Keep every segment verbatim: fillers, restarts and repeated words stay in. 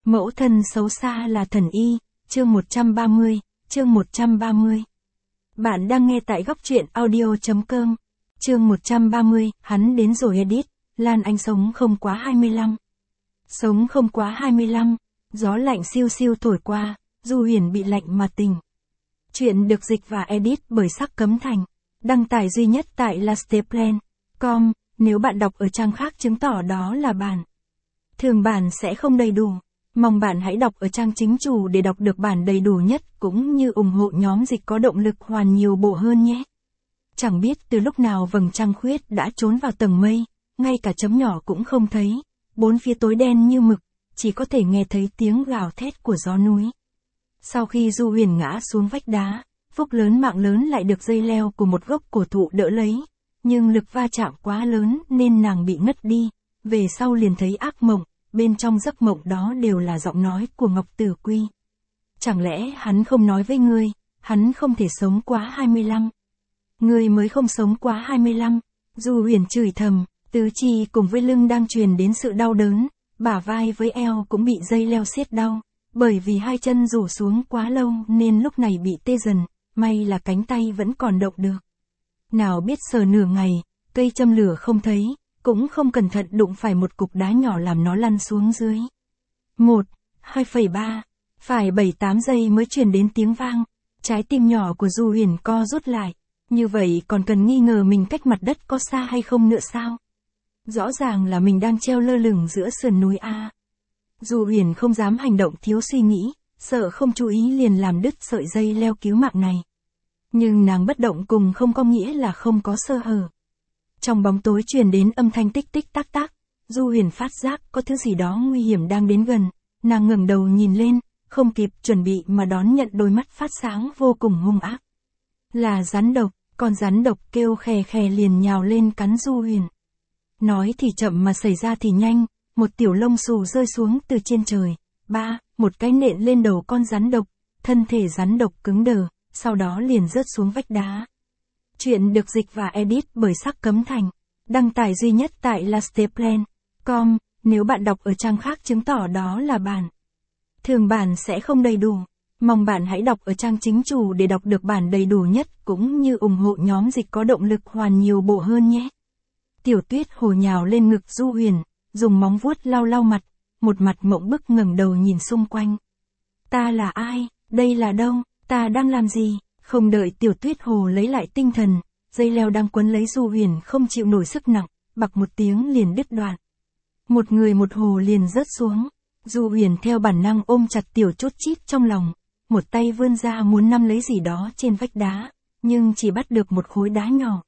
Mẫu thân xấu xa là thần y, chương một trăm ba mươi, chương một trăm ba mươi. Bạn đang nghe tại góc truyện audio.com. Chương một trăm ba mươi, hắn đến rồi edit, Lan Anh sống không quá hai mươi lăm. Sống không quá hai mươi lăm, gió lạnh siêu siêu thổi qua, Du Huyền bị lạnh mà tỉnh. Chuyện được dịch và edit bởi Sắc Cấm Thành, đăng tải duy nhất tại lasteplan chấm com, nếu bạn đọc ở trang khác chứng tỏ đó là bản. Thường bản sẽ không đầy đủ. Mong bạn hãy đọc ở trang chính chủ để đọc được bản đầy đủ nhất cũng như ủng hộ nhóm dịch có động lực hoàn nhiều bộ hơn nhé. Chẳng biết từ lúc nào vầng trăng khuyết đã trốn vào tầng mây, ngay cả chấm nhỏ cũng không thấy, bốn phía tối đen như mực, chỉ có thể nghe thấy tiếng gào thét của gió núi. Sau khi Du Huyền ngã xuống vách đá, phúc lớn mạng lớn lại được dây leo của một gốc cổ thụ đỡ lấy, nhưng lực va chạm quá lớn nên nàng bị ngất đi, về sau liền thấy ác mộng. Bên trong giấc mộng đó đều là giọng nói của Ngọc Tử Quy. Chẳng lẽ hắn không nói với ngươi, hắn không thể sống quá hai mươi lăm. Ngươi mới không sống quá hai mươi lăm. Du Huyền chửi thầm, tứ chi cùng với lưng đang truyền đến sự đau đớn, bả vai với eo cũng bị dây leo siết đau, bởi vì hai chân rủ xuống quá lâu nên lúc này bị tê dần, may là cánh tay vẫn còn động được. Nào biết sờ nửa ngày, cây châm lửa không thấy. Cũng không cẩn thận đụng phải một cục đá nhỏ làm nó lăn xuống dưới. Một, hai phẩy ba, phải bảy tám giây mới truyền đến tiếng vang. Trái tim nhỏ của Du Huyền co rút lại. Như vậy còn cần nghi ngờ mình cách mặt đất có xa hay không nữa sao? Rõ ràng là mình đang treo lơ lửng giữa sườn núi A. Du Huyền không dám hành động thiếu suy nghĩ, sợ không chú ý liền làm đứt sợi dây leo cứu mạng này. Nhưng nàng bất động cùng không có nghĩa là không có sơ hở. Trong bóng tối truyền đến âm thanh tích tích tắc tắc, Du Huyền phát giác có thứ gì đó nguy hiểm đang đến gần, nàng ngẩng đầu nhìn lên, không kịp chuẩn bị mà đón nhận đôi mắt phát sáng vô cùng hung ác. Là rắn độc, con rắn độc kêu khè khè liền nhào lên cắn Du Huyền. Nói thì chậm mà xảy ra thì nhanh, một tiểu lông xù rơi xuống từ trên trời, ba, một cái nện lên đầu con rắn độc, thân thể rắn độc cứng đờ, sau đó liền rớt xuống vách đá. Chuyện được dịch và edit bởi Sắc Cấm Thành, đăng tải duy nhất tại lasteplan chấm com, nếu bạn đọc ở trang khác chứng tỏ đó là bản. Thường bản sẽ không đầy đủ, mong bạn hãy đọc ở trang chính chủ để đọc được bản đầy đủ nhất cũng như ủng hộ nhóm dịch có động lực hoàn nhiều bộ hơn nhé. Tiểu Tuyết Hồ nhào lên ngực Du Huyền, dùng móng vuốt lau lau mặt, một mặt mộng bức ngẩng đầu nhìn xung quanh. Ta là ai, đây là đâu, ta đang làm gì? Không đợi Tiểu Tuyết Hồ lấy lại tinh thần, dây leo đang quấn lấy Du Huyền không chịu nổi sức nặng, bặc một tiếng liền đứt đoạn. Một người một hồ liền rớt xuống, Du Huyền theo bản năng ôm chặt Tiểu Chốt Chít trong lòng, một tay vươn ra muốn nắm lấy gì đó trên vách đá, nhưng chỉ bắt được một khối đá nhỏ.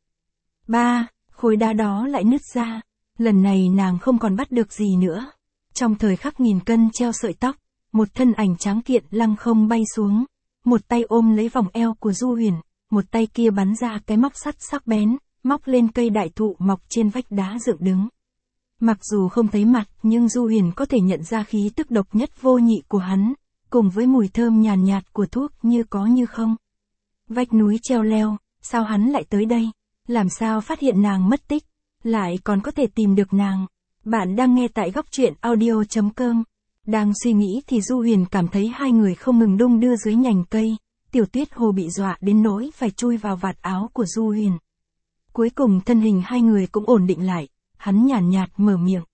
Ba, khối đá đó lại nứt ra, lần này nàng không còn bắt được gì nữa. Trong thời khắc nghìn cân treo sợi tóc, một thân ảnh tráng kiện lăng không bay xuống. Một tay ôm lấy vòng eo của Du Huyền, một tay kia bắn ra cái móc sắt sắc bén, móc lên cây đại thụ mọc trên vách đá dựng đứng. Mặc dù không thấy mặt nhưng Du Huyền có thể nhận ra khí tức độc nhất vô nhị của hắn, cùng với mùi thơm nhàn nhạt của thuốc như có như không. Vách núi treo leo, sao hắn lại tới đây? Làm sao phát hiện nàng mất tích? Lại còn có thể tìm được nàng? Bạn đang nghe tại góc truyện audio.com. Đang suy nghĩ thì Du Huyền cảm thấy hai người không ngừng đung đưa dưới nhành cây, Tiểu Tuyết Hồ bị dọa đến nỗi phải chui vào vạt áo của Du Huyền. Cuối cùng thân hình hai người cũng ổn định lại, hắn nhàn nhạt mở miệng.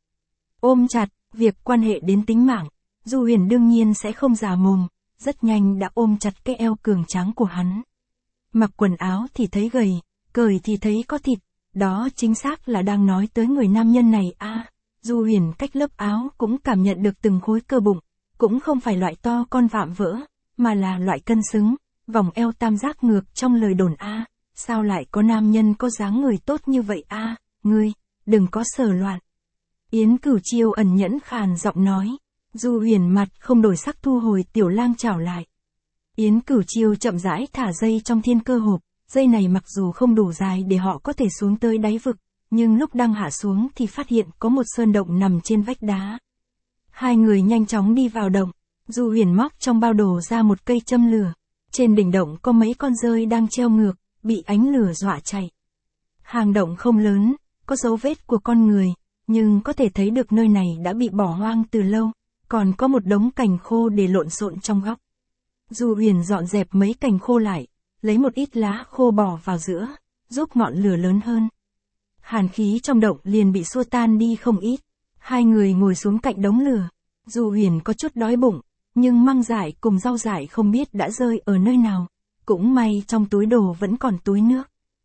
Ôm chặt, việc quan hệ đến tính mạng, Du Huyền đương nhiên sẽ không già mồm, rất nhanh đã ôm chặt cái eo cường tráng của hắn. Mặc quần áo thì thấy gầy, cởi thì thấy có thịt, đó chính xác là đang nói tới người nam nhân này a. À. Du Huyền cách lớp áo cũng cảm nhận được từng khối cơ bụng, cũng không phải loại to con vạm vỡ, mà là loại cân xứng, vòng eo tam giác ngược trong lời đồn a. À, sao lại có nam nhân có dáng người tốt như vậy a? À, ngươi, đừng có sờ loạn. Yến Cửu Chiêu ẩn nhẫn khàn giọng nói. Du Huyền mặt không đổi sắc thu hồi tiểu lang chảo lại. Yến Cửu Chiêu chậm rãi thả dây trong thiên cơ hộp, dây này mặc dù không đủ dài để họ có thể xuống tới đáy vực. Nhưng lúc đang hạ xuống thì phát hiện có một sơn động nằm trên vách đá. Hai người nhanh chóng đi vào động, Du Huyền móc trong bao đồ ra một cây châm lửa. Trên đỉnh động có mấy con dơi đang treo ngược, bị ánh lửa dọa chạy. Hang động không lớn, có dấu vết của con người, nhưng có thể thấy được nơi này đã bị bỏ hoang từ lâu. còn có một đống cành khô để lộn xộn trong góc. Du Huyền dọn dẹp mấy cành khô lại, lấy một ít lá khô bỏ vào giữa, giúp ngọn lửa lớn hơn. Hàn khí trong động liền bị xua tan đi không ít. Hai người ngồi xuống cạnh đống lửa. Du Huyền có chút đói bụng, nhưng măng dại cùng rau dại không biết đã rơi ở nơi nào. Cũng may trong túi đồ vẫn còn túi nước.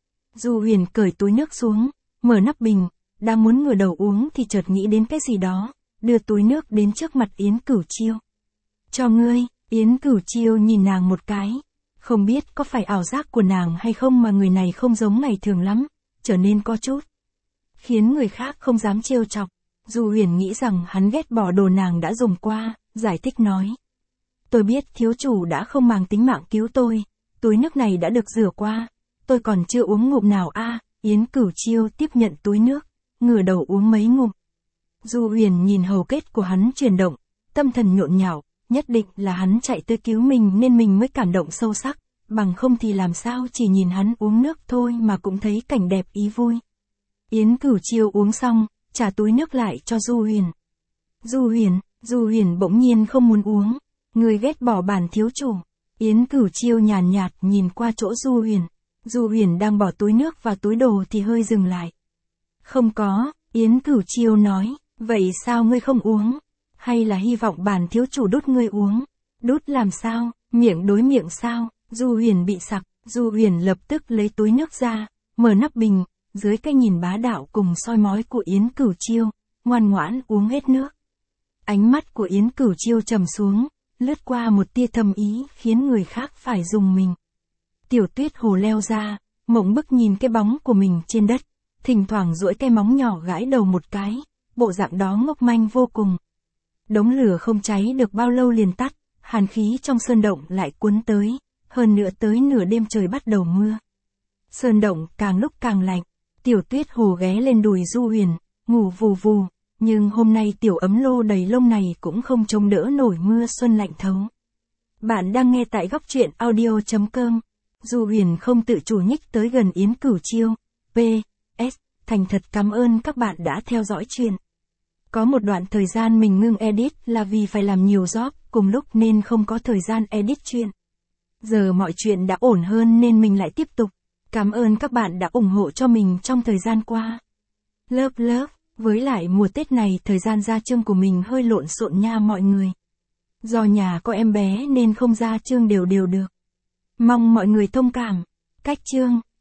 Du Huyền cởi túi nước xuống, mở nắp bình, đang muốn ngửa đầu uống thì chợt nghĩ đến cái gì đó, đưa túi nước đến trước mặt Yến Cửu Chiêu. Cho ngươi. Yến Cửu Chiêu nhìn nàng một cái. Không biết có phải ảo giác của nàng hay không mà người này không giống ngày thường lắm, trở nên có chút khiến người khác không dám trêu chọc. Du Huyền nghĩ rằng hắn ghét bỏ đồ nàng đã dùng qua, giải thích nói. Tôi biết thiếu chủ đã không màng tính mạng cứu tôi, túi nước này đã được rửa qua, tôi còn chưa uống ngụm nào a. À, Yến Cửu Chiêu tiếp nhận túi nước, ngửa đầu uống mấy ngụm. Du Huyền nhìn hầu kết của hắn chuyển động, tâm thần nhộn nhạo, nhất định là hắn chạy tới cứu mình nên mình mới cảm động sâu sắc, bằng không thì làm sao chỉ nhìn hắn uống nước thôi mà cũng thấy cảnh đẹp ý vui. Yến Cửu Chiêu uống xong, trả túi nước lại cho Du Huyền. Du Huyền, Du Huyền bỗng nhiên không muốn uống, người ghét bỏ bản thiếu chủ. Yến Cửu Chiêu nhàn nhạt, nhạt nhìn qua chỗ Du Huyền. Du Huyền đang bỏ túi nước vào túi đồ thì hơi dừng lại. Không có, Yến Cửu Chiêu nói, vậy sao ngươi không uống? Hay là hy vọng bản thiếu chủ đút ngươi uống? Đút làm sao? Miệng đối miệng sao? Du Huyền bị sặc, Du Huyền lập tức lấy túi nước ra, mở nắp bình, dưới cái nhìn bá đạo cùng soi mói của Yến Cửu Chiêu, ngoan ngoãn uống hết nước. Ánh mắt của Yến Cửu Chiêu trầm xuống, lướt qua một tia thâm ý khiến người khác phải rùng mình. Tiểu Tuyết Hồ leo ra, mộng bức nhìn cái bóng của mình trên đất, thỉnh thoảng duỗi cái móng nhỏ gãi đầu một cái, bộ dạng đó ngốc manh vô cùng. Đống lửa không cháy được bao lâu liền tắt, hàn khí trong sơn động lại cuốn tới, hơn nữa tới nửa đêm trời bắt đầu mưa. Sơn động càng lúc càng lạnh, Tiểu Tuyết Hồ ghé lên đùi Du Huyền, ngủ vù vù, nhưng hôm nay tiểu ấm lô đầy lông này cũng không chống đỡ nổi mưa xuân lạnh thấu. Bạn đang nghe tại góc truyện audio chấm com. Du Huyền không tự chủ nhích tới gần Yến Cửu Chiêu. pê ét. Thành thật cảm ơn các bạn đã theo dõi chuyện. Có một đoạn thời gian mình ngưng edit là vì phải làm nhiều job cùng lúc nên không có thời gian edit chuyện. Giờ mọi chuyện đã ổn hơn nên mình lại tiếp tục. Cảm ơn các bạn đã ủng hộ cho mình trong thời gian qua. Love love, với lại mùa Tết này thời gian ra chương của mình hơi lộn xộn nha mọi người. Do nhà có em bé nên không ra chương đều đều được. Mong mọi người thông cảm. Cách chương.